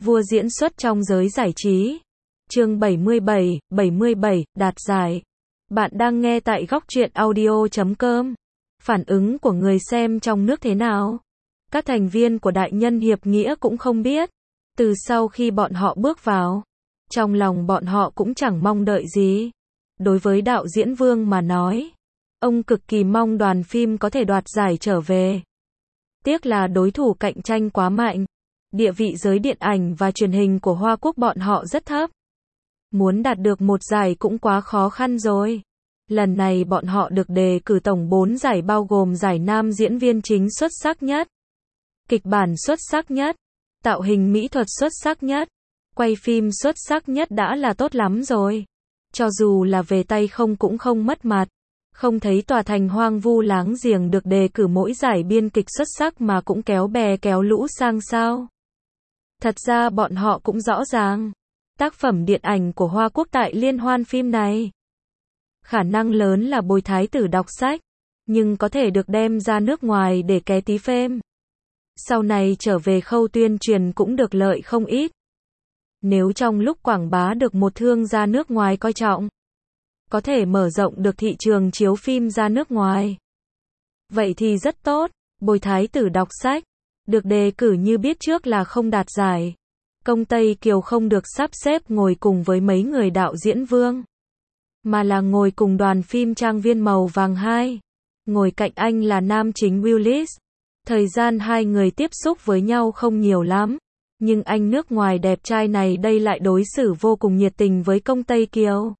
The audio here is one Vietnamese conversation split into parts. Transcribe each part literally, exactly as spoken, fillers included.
Vua diễn xuất trong giới giải trí. Chương bảy mươi bảy, bảy mươi bảy, đạt giải. Bạn đang nghe tại góc truyện audio chấm com. Phản ứng của người xem trong nước thế nào? Các thành viên của Đại Nhân Hiệp Nghĩa cũng không biết. Từ sau khi bọn họ bước vào, trong lòng bọn họ cũng chẳng mong đợi gì. Đối với đạo diễn Vương mà nói, ông cực kỳ mong đoàn phim có thể đoạt giải trở về. Tiếc là đối thủ cạnh tranh quá mạnh. Địa vị giới điện ảnh và truyền hình của Hoa Quốc bọn họ rất thấp. Muốn đạt được một giải cũng quá khó khăn rồi. Lần này bọn họ được đề cử tổng bốn giải bao gồm giải nam diễn viên chính xuất sắc nhất, kịch bản xuất sắc nhất, tạo hình mỹ thuật xuất sắc nhất, quay phim xuất sắc nhất đã là tốt lắm rồi. Cho dù là về tay không cũng không mất mặt. Không thấy tòa thành hoang vu láng giềng được đề cử mỗi giải biên kịch xuất sắc mà cũng kéo bè kéo lũ sang sao. Thật ra bọn họ cũng rõ ràng, tác phẩm điện ảnh của Hoa Quốc tại liên hoan phim này khả năng lớn là Bồi Thái Tử đọc sách, nhưng có thể được đem ra nước ngoài để ké tí phêm. Sau này trở về khâu tuyên truyền cũng được lợi không ít. Nếu trong lúc quảng bá được một thương gia nước ngoài coi trọng, có thể mở rộng được thị trường chiếu phim ra nước ngoài, vậy thì rất tốt. Bồi Thái Tử đọc sách được đề cử như biết trước là không đạt giải. Công Tây Kiều không được sắp xếp ngồi cùng với mấy người đạo diễn Vương, mà là ngồi cùng đoàn phim Trang viên màu vàng hai. Ngồi cạnh anh là nam chính Willis. Thời gian hai người tiếp xúc với nhau không nhiều lắm, nhưng anh nước ngoài đẹp trai này đây lại đối xử vô cùng nhiệt tình với Công Tây Kiều.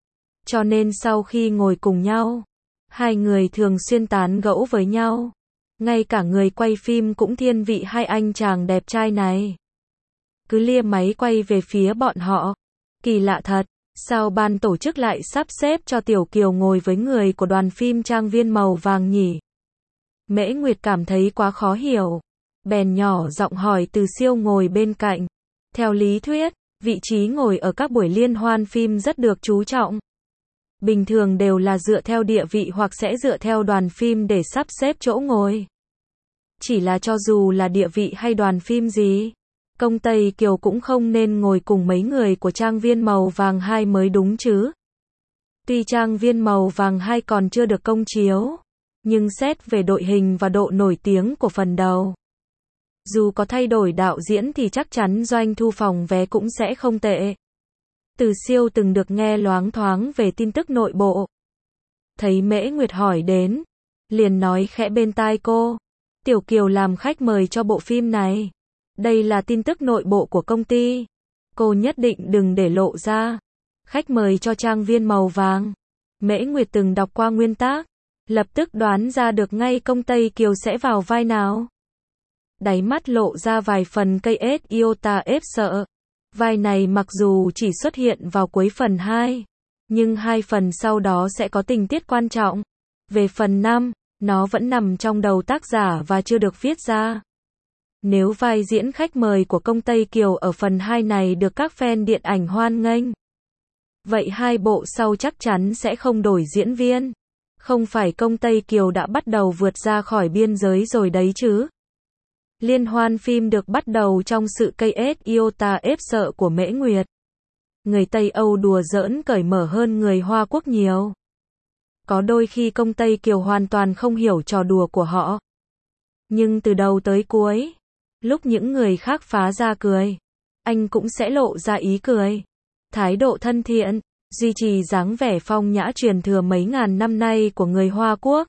Cho nên sau khi ngồi cùng nhau, hai người thường xuyên tán gẫu với nhau. Ngay cả người quay phim cũng thiên vị hai anh chàng đẹp trai này. Cứ lia máy quay về phía bọn họ. Kỳ lạ thật, sao ban tổ chức lại sắp xếp cho Tiểu Kiều ngồi với người của đoàn phim Trang viên màu vàng nhỉ? Mễ Nguyệt cảm thấy quá khó hiểu. Bèn nhỏ giọng hỏi Từ Siêu ngồi bên cạnh. Theo lý thuyết, vị trí ngồi ở các buổi liên hoan phim rất được chú trọng. Bình thường đều là dựa theo địa vị hoặc sẽ dựa theo đoàn phim để sắp xếp chỗ ngồi. Chỉ là cho dù là địa vị hay đoàn phim gì, Công Tây Kiều cũng không nên ngồi cùng mấy người của Trang viên màu vàng hai mới đúng chứ. Tuy Trang viên màu vàng hai còn chưa được công chiếu, nhưng xét về đội hình và độ nổi tiếng của phần đầu, dù có thay đổi đạo diễn thì chắc chắn doanh thu phòng vé cũng sẽ không tệ. Từ Siêu từng được nghe loáng thoáng về tin tức nội bộ. Thấy Mễ Nguyệt hỏi đến, liền nói khẽ bên tai cô. Tiểu Kiều làm khách mời cho bộ phim này. Đây là tin tức nội bộ của công ty. Cô nhất định đừng để lộ ra. Khách mời cho Trang viên màu vàng. Mễ Nguyệt từng đọc qua nguyên tác, lập tức đoán ra được ngay Công Tây Kiều sẽ vào vai nào. Đáy mắt lộ ra vài phần cây ết iota ép sợ. Vai này mặc dù chỉ xuất hiện vào cuối phần hai, nhưng hai phần sau đó sẽ có tình tiết quan trọng. Về phần năm, nó vẫn nằm trong đầu tác giả và chưa được viết ra. Nếu vai diễn khách mời của Công Tây Kiều ở phần hai này được các fan điện ảnh hoan nghênh, vậy hai bộ sau chắc chắn sẽ không đổi diễn viên. Không phải Công Tây Kiều đã bắt đầu vượt ra khỏi biên giới rồi đấy chứ. Liên hoan phim được bắt đầu trong sự cây ết iota ép sợ của Mễ Nguyệt. Người Tây Âu đùa giỡn cởi mở hơn người Hoa Quốc nhiều. Có đôi khi Công Tây Kiều hoàn toàn không hiểu trò đùa của họ. Nhưng từ đầu tới cuối, lúc những người khác phá ra cười, anh cũng sẽ lộ ra ý cười. Thái độ thân thiện, duy trì dáng vẻ phong nhã truyền thừa mấy ngàn năm nay của người Hoa Quốc.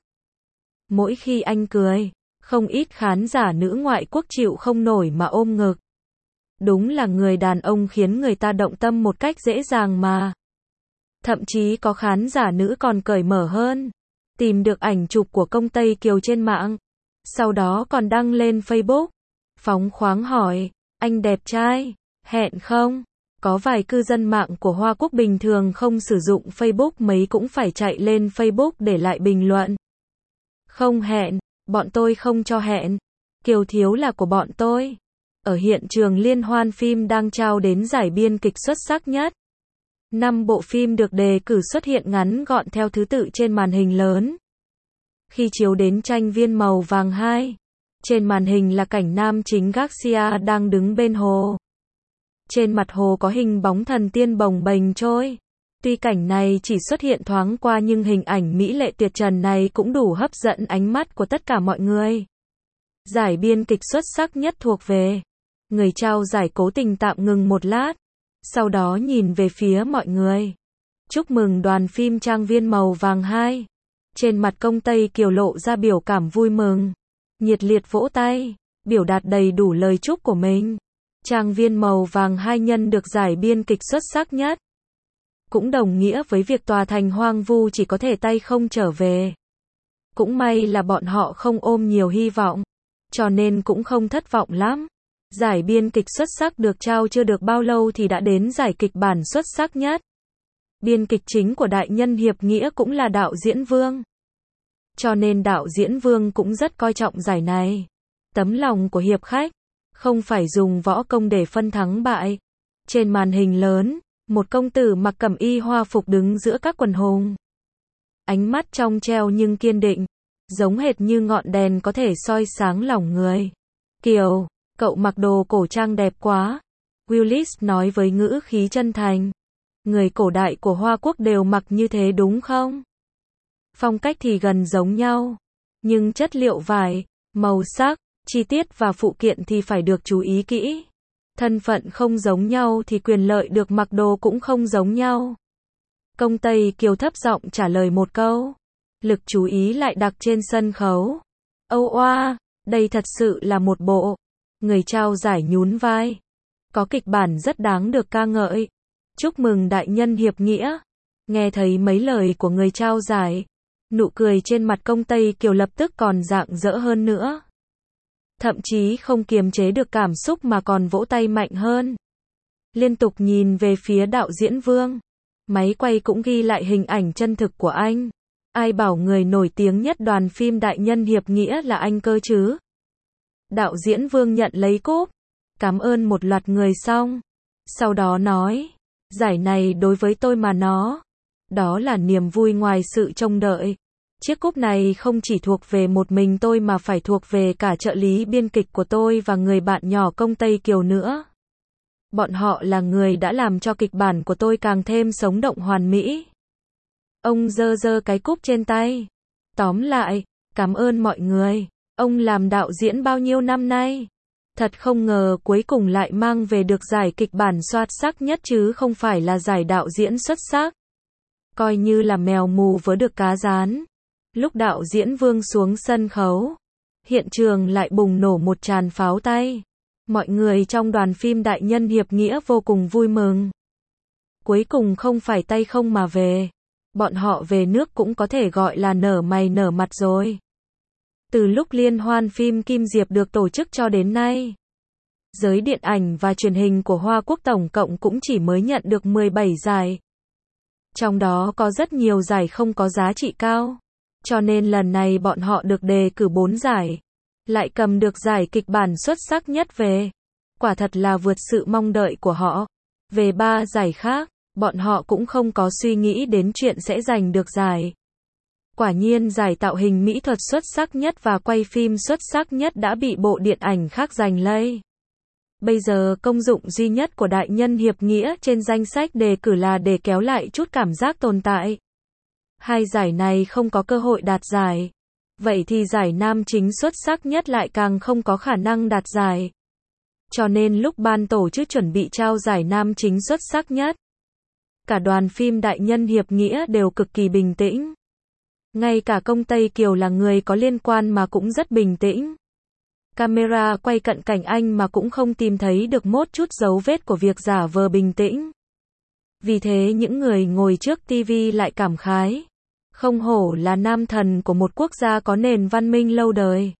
Mỗi khi anh cười, không ít khán giả nữ ngoại quốc chịu không nổi mà ôm ngực. Đúng là người đàn ông khiến người ta động tâm một cách dễ dàng mà. Thậm chí có khán giả nữ còn cởi mở hơn. Tìm được ảnh chụp của Công Tây Kiều trên mạng. Sau đó còn đăng lên Facebook. Phóng khoáng hỏi, anh đẹp trai, hẹn không? Có vài cư dân mạng của Hoa Quốc bình thường không sử dụng Facebook mấy cũng phải chạy lên Facebook để lại bình luận. Không hẹn, bọn tôi không cho hẹn. Kiều thiếu là của bọn tôi. Ở hiện trường liên hoan phim đang trao đến giải biên kịch xuất sắc nhất. Năm bộ phim được đề cử xuất hiện ngắn gọn theo thứ tự trên màn hình lớn. Khi chiếu đến Trang viên màu vàng hai, trên màn hình là cảnh nam chính Garcia đang đứng bên hồ. Trên mặt hồ có hình bóng thần tiên bồng bềnh trôi. Tuy cảnh này chỉ xuất hiện thoáng qua nhưng hình ảnh mỹ lệ tuyệt trần này cũng đủ hấp dẫn ánh mắt của tất cả mọi người. Giải biên kịch xuất sắc nhất thuộc về. Người trao giải cố tình tạm ngừng một lát. Sau đó nhìn về phía mọi người. Chúc mừng đoàn phim Trang viên màu vàng hai. Trên mặt công Tây Kiều lộ ra biểu cảm vui mừng. Nhiệt liệt vỗ tay. Biểu đạt đầy đủ lời chúc của mình. Trang viên màu vàng hai nhân được giải biên kịch xuất sắc nhất. Cũng đồng nghĩa với việc tòa thành hoang vu chỉ có thể tay không trở về. Cũng may là bọn họ không ôm nhiều hy vọng. Cho nên cũng không thất vọng lắm. Giải biên kịch xuất sắc được trao chưa được bao lâu thì đã đến giải kịch bản xuất sắc nhất. Biên kịch chính của Đại Nhân Hiệp Nghĩa cũng là đạo diễn Vương. Cho nên đạo diễn Vương cũng rất coi trọng giải này. Tấm lòng của hiệp khách, không phải dùng võ công để phân thắng bại. Trên màn hình lớn, một công tử mặc cẩm y hoa phục đứng giữa các quần hùng. Ánh mắt trong treo nhưng kiên định, giống hệt như ngọn đèn có thể soi sáng lòng người. Kiều, cậu mặc đồ cổ trang đẹp quá. Willis nói với ngữ khí chân thành. Người cổ đại của Hoa Quốc đều mặc như thế đúng không? Phong cách thì gần giống nhau. Nhưng chất liệu vải, màu sắc, chi tiết và phụ kiện thì phải được chú ý kỹ. Thân phận không giống nhau thì quyền lợi được mặc đồ cũng không giống nhau. Công Tây Kiều thấp giọng trả lời một câu. Lực chú ý lại đặt trên sân khấu. Âu oa, đây thật sự là một bộ. Người trao giải nhún vai. Có kịch bản rất đáng được ca ngợi. Chúc mừng Đại Nhân Hiệp Nghĩa. Nghe thấy mấy lời của người trao giải. Nụ cười trên mặt công Tây Kiều lập tức còn rạng rỡ hơn nữa. Thậm chí không kiềm chế được cảm xúc mà còn vỗ tay mạnh hơn. Liên tục nhìn về phía đạo diễn Vương. Máy quay cũng ghi lại hình ảnh chân thực của anh. Ai bảo người nổi tiếng nhất đoàn phim Đại Nhân Hiệp Nghĩa là anh cơ chứ? Đạo diễn Vương nhận lấy cúp. Cảm ơn một loạt người xong. Sau đó nói. Giải này đối với tôi mà nó. Đó là niềm vui ngoài sự trông đợi. Chiếc cúp này không chỉ thuộc về một mình tôi mà phải thuộc về cả trợ lý biên kịch của tôi và người bạn nhỏ công Tây Kiều nữa. Bọn họ là người đã làm cho kịch bản của tôi càng thêm sống động hoàn mỹ. Ông giơ giơ cái cúp trên tay. Tóm lại, cảm ơn mọi người. Ông làm đạo diễn bao nhiêu năm nay? Thật không ngờ cuối cùng lại mang về được giải kịch bản xuất sắc nhất chứ không phải là giải đạo diễn xuất sắc. Coi như là mèo mù vớ được cá rán. Lúc đạo diễn Vương xuống sân khấu, hiện trường lại bùng nổ một tràn pháo tay. Mọi người trong đoàn phim Đại Nhân Hiệp Nghĩa vô cùng vui mừng. Cuối cùng không phải tay không mà về. Bọn họ về nước cũng có thể gọi là nở mày nở mặt rồi. Từ lúc liên hoan phim Kim Diệp được tổ chức cho đến nay, giới điện ảnh và truyền hình của Hoa Quốc tổng cộng cũng chỉ mới nhận được mười bảy giải. Trong đó có rất nhiều giải không có giá trị cao. Cho nên lần này bọn họ được đề cử bốn giải. Lại cầm được giải kịch bản xuất sắc nhất về. Quả thật là vượt sự mong đợi của họ. Về ba giải khác, bọn họ cũng không có suy nghĩ đến chuyện sẽ giành được giải. Quả nhiên giải tạo hình mỹ thuật xuất sắc nhất và quay phim xuất sắc nhất đã bị bộ điện ảnh khác giành lấy. Bây giờ công dụng duy nhất của Đại Nhân Hiệp Nghĩa trên danh sách đề cử là để kéo lại chút cảm giác tồn tại. Hai giải này không có cơ hội đạt giải. Vậy thì giải nam chính xuất sắc nhất lại càng không có khả năng đạt giải. Cho nên lúc ban tổ chức chuẩn bị trao giải nam chính xuất sắc nhất, cả đoàn phim Đại Nhân Hiệp Nghĩa đều cực kỳ bình tĩnh. Ngay cả công Tây Kiều là người có liên quan mà cũng rất bình tĩnh. Camera quay cận cảnh anh mà cũng không tìm thấy được một chút dấu vết của việc giả vờ bình tĩnh. Vì thế những người ngồi trước ti vi lại cảm khái. Không hổ là nam thần của một quốc gia có nền văn minh lâu đời.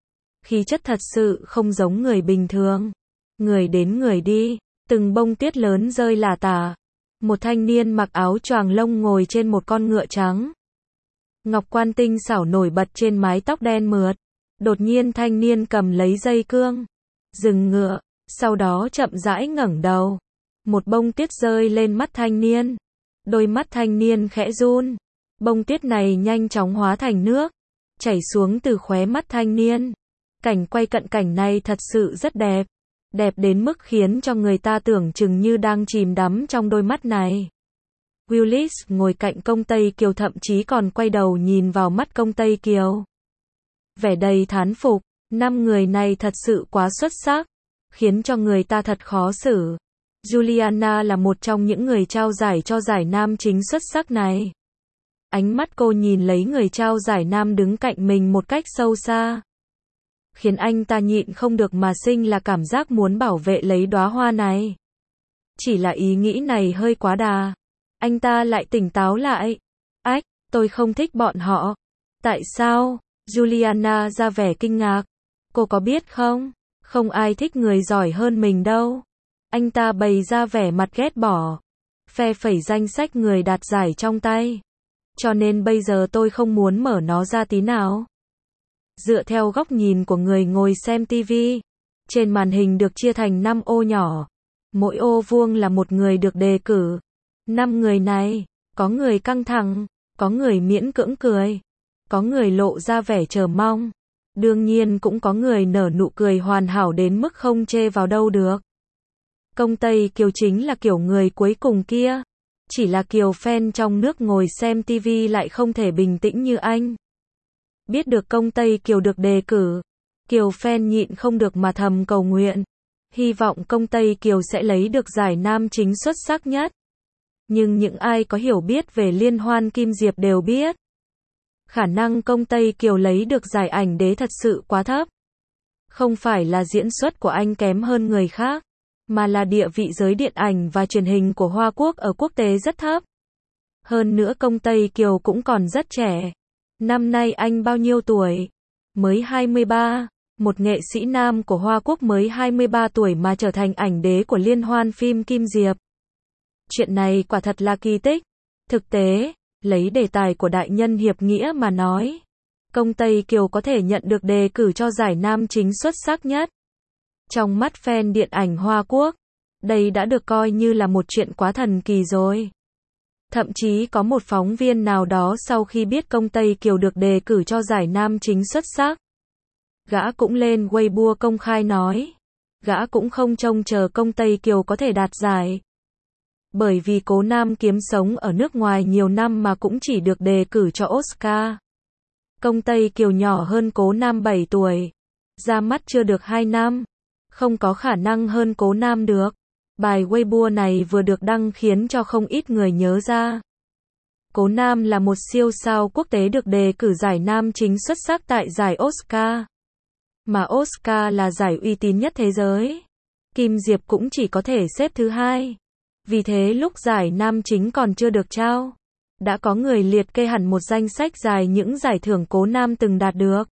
Khí chất thật sự không giống người bình thường. Người đến người đi, từng bông tuyết lớn rơi lả tả. Một thanh niên mặc áo choàng lông ngồi trên một con ngựa trắng. Ngọc quan tinh xảo nổi bật trên mái tóc đen mượt. Đột nhiên thanh niên cầm lấy dây cương, dừng ngựa, sau đó chậm rãi ngẩng đầu. Một bông tuyết rơi lên mắt thanh niên. Đôi mắt thanh niên khẽ run. Bông tuyết này nhanh chóng hóa thành nước, chảy xuống từ khóe mắt thanh niên. Cảnh quay cận cảnh này thật sự rất đẹp. Đẹp đến mức khiến cho người ta tưởng chừng như đang chìm đắm trong đôi mắt này. Willis ngồi cạnh công Tây Kiều thậm chí còn quay đầu nhìn vào mắt công Tây Kiều. Vẻ đầy thán phục, năm người này thật sự quá xuất sắc, khiến cho người ta thật khó xử. Juliana là một trong những người trao giải cho giải nam chính xuất sắc này. Ánh mắt cô nhìn lấy người trao giải nam đứng cạnh mình một cách sâu xa, khiến anh ta nhịn không được mà sinh là cảm giác muốn bảo vệ lấy đóa hoa này. Chỉ là ý nghĩ này hơi quá đà. Anh ta lại tỉnh táo lại. Ách, tôi không thích bọn họ. Tại sao? Juliana ra vẻ kinh ngạc. Cô có biết không? Không ai thích người giỏi hơn mình đâu. Anh ta bày ra vẻ mặt ghét bỏ, phe phẩy danh sách người đạt giải trong tay. Cho nên bây giờ tôi không muốn mở nó ra tí nào. Dựa theo góc nhìn của người ngồi xem ti vi, trên màn hình được chia thành năm ô nhỏ. Mỗi ô vuông là một người được đề cử. Năm người này, có người căng thẳng, có người miễn cưỡng cười, có người lộ ra vẻ chờ mong. Đương nhiên cũng có người nở nụ cười hoàn hảo đến mức không chê vào đâu được. Công Tây Kiều chính là kiểu người cuối cùng kia. Chỉ là Kiều fan trong nước ngồi xem ti vi lại không thể bình tĩnh như anh. Biết được công Tây Kiều được đề cử, Kiều fan nhịn không được mà thầm cầu nguyện. Hy vọng công Tây Kiều sẽ lấy được giải nam chính xuất sắc nhất. Nhưng những ai có hiểu biết về liên hoan Kim Diệp đều biết, khả năng công Tây Kiều lấy được giải ảnh đế thật sự quá thấp. Không phải là diễn xuất của anh kém hơn người khác, mà là địa vị giới điện ảnh và truyền hình của Hoa Quốc ở quốc tế rất thấp. Hơn nữa công Tây Kiều cũng còn rất trẻ. Năm nay anh bao nhiêu tuổi? Mới hai mươi ba. Một nghệ sĩ nam của Hoa Quốc mới hai mươi ba tuổi mà trở thành ảnh đế của liên hoan phim Kim Diệp. Chuyện này quả thật là kỳ tích. Thực tế, lấy đề tài của đại nhân hiệp nghĩa mà nói, công Tây Kiều có thể nhận được đề cử cho giải nam chính xuất sắc nhất. Trong mắt fan điện ảnh Hoa Quốc, đây đã được coi như là một chuyện quá thần kỳ rồi. Thậm chí có một phóng viên nào đó sau khi biết công Tây Kiều được đề cử cho giải nam chính xuất sắc, gã cũng lên Weibo công khai nói, gã cũng không trông chờ công Tây Kiều có thể đạt giải. Bởi vì Cố Nam kiếm sống ở nước ngoài nhiều năm mà cũng chỉ được đề cử cho Oscar. Công Tây Kiều nhỏ hơn Cố Nam bảy tuổi, ra mắt chưa được hai năm, không có khả năng hơn Cố Nam được. Bài Weibo này vừa được đăng khiến cho không ít người nhớ ra. Cố Nam là một siêu sao quốc tế được đề cử giải nam chính xuất sắc tại giải Oscar. Mà Oscar là giải uy tín nhất thế giới. Kim Diệp cũng chỉ có thể xếp thứ hai. Vì thế lúc giải nam chính còn chưa được trao, đã có người liệt kê hẳn một danh sách dài những giải thưởng Cố Nam từng đạt được.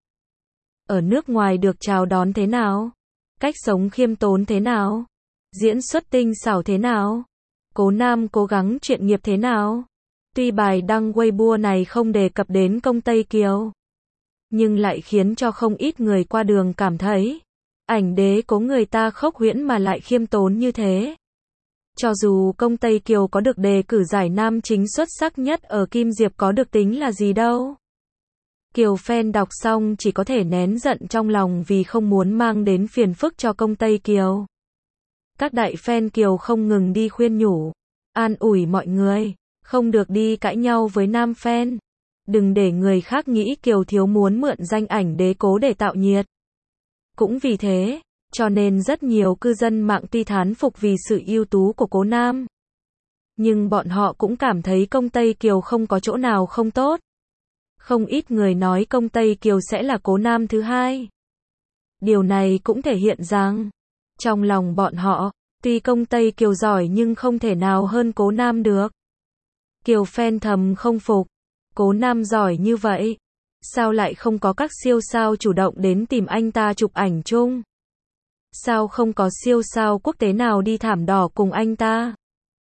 Ở nước ngoài được chào đón thế nào? Cách sống khiêm tốn thế nào? Diễn xuất tinh xảo thế nào? Cố Nam cố gắng chuyện nghiệp thế nào? Tuy bài đăng Weibo này không đề cập đến công Tây Kiều, nhưng lại khiến cho không ít người qua đường cảm thấy, ảnh đế Cố người ta khốc huyễn mà lại khiêm tốn như thế. Cho dù công Tây Kiều có được đề cử giải nam chính xuất sắc nhất ở Kim Diệp có được tính là gì đâu. Kiều fan đọc xong chỉ có thể nén giận trong lòng vì không muốn mang đến phiền phức cho công Tây Kiều. Các đại fan Kiều không ngừng đi khuyên nhủ, an ủi mọi người, không được đi cãi nhau với nam fan. Đừng để người khác nghĩ Kiều thiếu muốn mượn danh ảnh đế Cố để tạo nhiệt. Cũng vì thế, cho nên rất nhiều cư dân mạng tuy thán phục vì sự ưu tú của Cố Nam, nhưng bọn họ cũng cảm thấy công Tây Kiều không có chỗ nào không tốt. Không ít người nói công Tây Kiều sẽ là Cố Nam thứ hai. Điều này cũng thể hiện rằng, trong lòng bọn họ, tuy công Tây Kiều giỏi nhưng không thể nào hơn Cố Nam được. Kiều fan thầm không phục, Cố Nam giỏi như vậy, sao lại không có các siêu sao chủ động đến tìm anh ta chụp ảnh chung? Sao không có siêu sao quốc tế nào đi thảm đỏ cùng anh ta?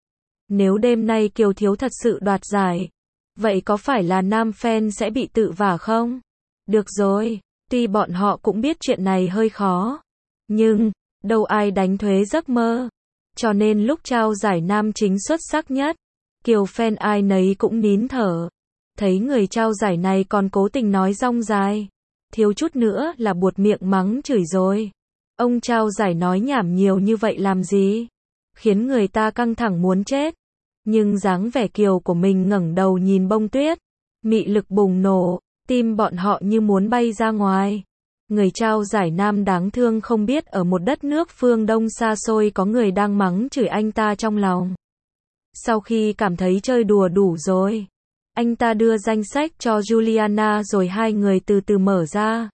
Nếu đêm nay Kiều thiếu thật sự đoạt giải, vậy có phải là nam fan sẽ bị tự vả không? Được rồi, tuy bọn họ cũng biết chuyện này hơi khó, nhưng đâu ai đánh thuế giấc mơ. Cho nên lúc trao giải nam chính xuất sắc nhất, Kiều fan ai nấy cũng nín thở. Thấy người trao giải này còn cố tình nói rong dài, thiếu chút nữa là buột miệng mắng chửi rồi. Ông trao giải nói nhảm nhiều như vậy làm gì? Khiến người ta căng thẳng muốn chết. Nhưng dáng vẻ kiều của mình ngẩng đầu nhìn bông tuyết. Mị lực bùng nổ, tim bọn họ như muốn bay ra ngoài. Người trao giải nam đáng thương không biết ở một đất nước phương Đông xa xôi có người đang mắng chửi anh ta trong lòng. Sau khi cảm thấy chơi đùa đủ rồi, anh ta đưa danh sách cho Juliana rồi hai người từ từ mở ra.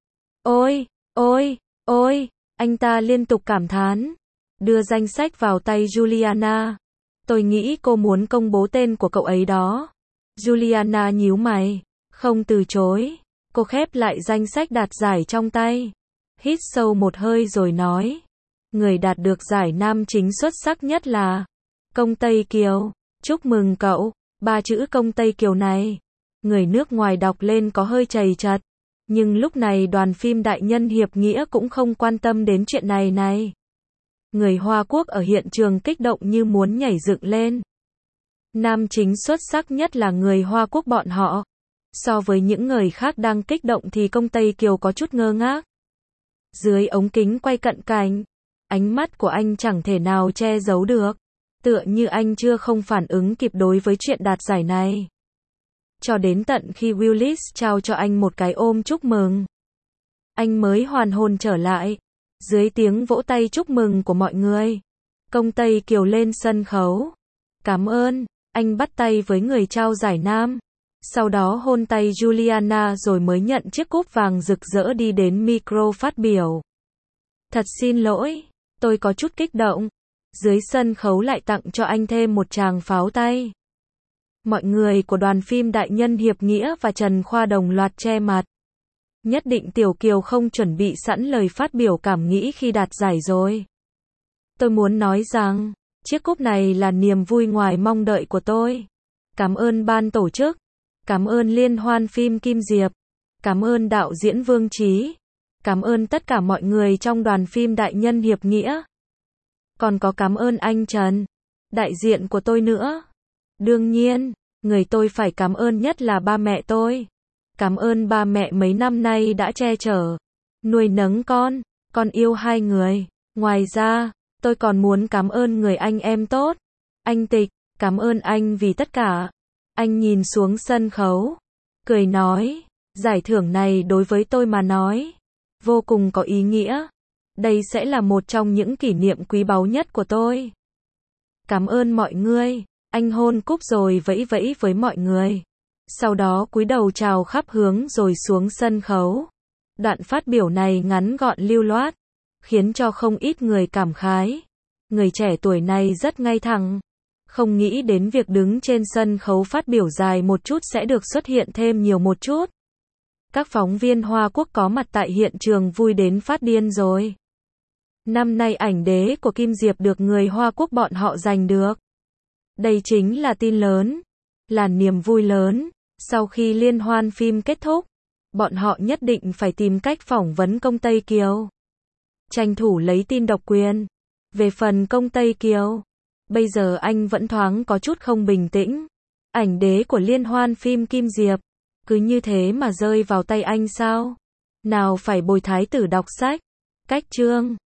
Ôi, ôi, ôi, anh ta liên tục cảm thán. Đưa danh sách vào tay Juliana. Tôi nghĩ cô muốn công bố tên của cậu ấy đó. Juliana nhíu mày, không từ chối. Cô khép lại danh sách đạt giải trong tay. Hít sâu một hơi rồi nói. Người đạt được giải nam chính xuất sắc nhất là Công Tây Kiều. Chúc mừng cậu. Ba chữ Công Tây Kiều này, người nước ngoài đọc lên có hơi chầy chật. Nhưng lúc này đoàn phim Đại Nhân Hiệp Nghĩa cũng không quan tâm đến chuyện này này. Người Hoa Quốc ở hiện trường kích động như muốn nhảy dựng lên. Nam chính xuất sắc nhất là người Hoa Quốc bọn họ. So với những người khác đang kích động thì Công Tây Kiều có chút ngơ ngác. Dưới ống kính quay cận cảnh, ánh mắt của anh chẳng thể nào che giấu được. Tựa như anh chưa không phản ứng kịp đối với chuyện đạt giải này. Cho đến tận khi Willis trao cho anh một cái ôm chúc mừng, anh mới hoàn hồn trở lại. Dưới tiếng vỗ tay chúc mừng của mọi người, Công Tây Kiều lên sân khấu. Cảm ơn, anh bắt tay với người trao giải nam. Sau đó hôn tay Juliana rồi mới nhận chiếc cúp vàng rực rỡ đi đến micro phát biểu. Thật xin lỗi, tôi có chút kích động. Dưới sân khấu lại tặng cho anh thêm một tràng pháo tay. Mọi người của đoàn phim Đại Nhân Hiệp Nghĩa và Trần Khoa đồng loạt che mặt. Nhất định Tiểu Kiều không chuẩn bị sẵn lời phát biểu cảm nghĩ khi đạt giải rồi. Tôi muốn nói rằng, chiếc cúp này là niềm vui ngoài mong đợi của tôi. Cảm ơn ban tổ chức. Cảm ơn Liên hoan phim Kim Diệp. Cảm ơn đạo diễn Vương Chí. Cảm ơn tất cả mọi người trong đoàn phim Đại Nhân Hiệp Nghĩa. Còn có cảm ơn anh Trần, đại diện của tôi nữa. Đương nhiên, người tôi phải cảm ơn nhất là ba mẹ tôi. Cảm ơn ba mẹ mấy năm nay đã che chở, nuôi nấng con, con yêu hai người. Ngoài ra, tôi còn muốn cảm ơn người anh em tốt. Anh Tịch, cảm ơn anh vì tất cả. Anh nhìn xuống sân khấu, cười nói, giải thưởng này đối với tôi mà nói, vô cùng có ý nghĩa. Đây sẽ là một trong những kỷ niệm quý báu nhất của tôi. Cảm ơn mọi người. Anh hôn cúp rồi vẫy vẫy với mọi người. Sau đó cúi đầu chào khắp hướng rồi xuống sân khấu. Đoạn phát biểu này ngắn gọn lưu loát, khiến cho không ít người cảm khái. Người trẻ tuổi này rất ngay thẳng. Không nghĩ đến việc đứng trên sân khấu phát biểu dài một chút sẽ được xuất hiện thêm nhiều một chút. Các phóng viên Hoa Quốc có mặt tại hiện trường vui đến phát điên rồi. Năm nay ảnh đế của Kim Diệp được người Hoa Quốc bọn họ giành được. Đây chính là tin lớn, là niềm vui lớn. Sau khi liên hoan phim kết thúc, bọn họ nhất định phải tìm cách phỏng vấn Công Tây Kiều. Tranh thủ lấy tin độc quyền. Về phần Công Tây Kiều, bây giờ anh vẫn thoáng có chút không bình tĩnh. Ảnh đế của liên hoan phim Kim Diệp, cứ như thế mà rơi vào tay anh sao? Nào phải bồi thái tử đọc sách. Cách chương